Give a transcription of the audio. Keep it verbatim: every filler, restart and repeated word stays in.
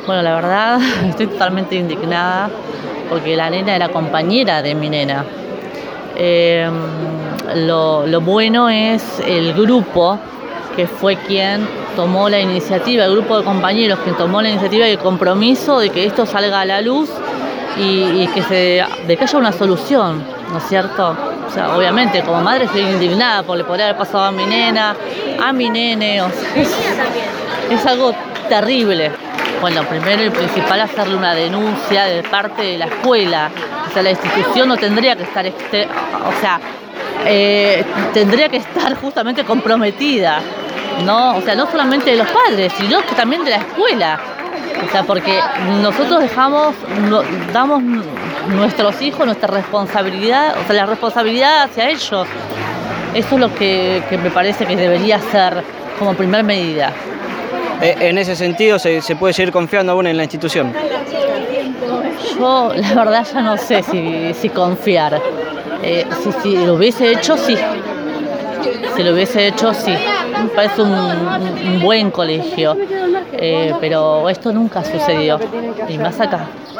Bueno, la verdad, estoy totalmente indignada porque la nena era compañera de mi nena. Eh, lo, lo bueno es el grupo que fue quien tomó la iniciativa, el grupo de compañeros que tomó la iniciativa y el compromiso de que esto salga a la luz y, y que se, de que haya una solución, ¿no es cierto? O sea, obviamente como madre estoy indignada porque le podría haber pasado a mi nena, a mi nene, o sea, es, es algo terrible. Bueno, primero y principal, hacerle una denuncia de parte de la escuela. O sea, la institución no tendría que estar, este, o sea, eh, tendría que estar justamente comprometida, ¿no? O sea, no solamente de los padres, sino que también de la escuela. O sea, porque nosotros dejamos, no, damos nuestros hijos, nuestra responsabilidad, o sea, la responsabilidad hacia ellos. Eso es lo que, que me parece que debería ser como primer medida. En ese sentido, ¿se, se puede seguir confiando aún en la institución? Yo, la verdad, ya no sé si, si confiar. Eh, si, si lo hubiese hecho, sí. Si lo hubiese hecho, sí. Me parece un, un buen colegio. Eh, pero esto nunca sucedió. Y más acá.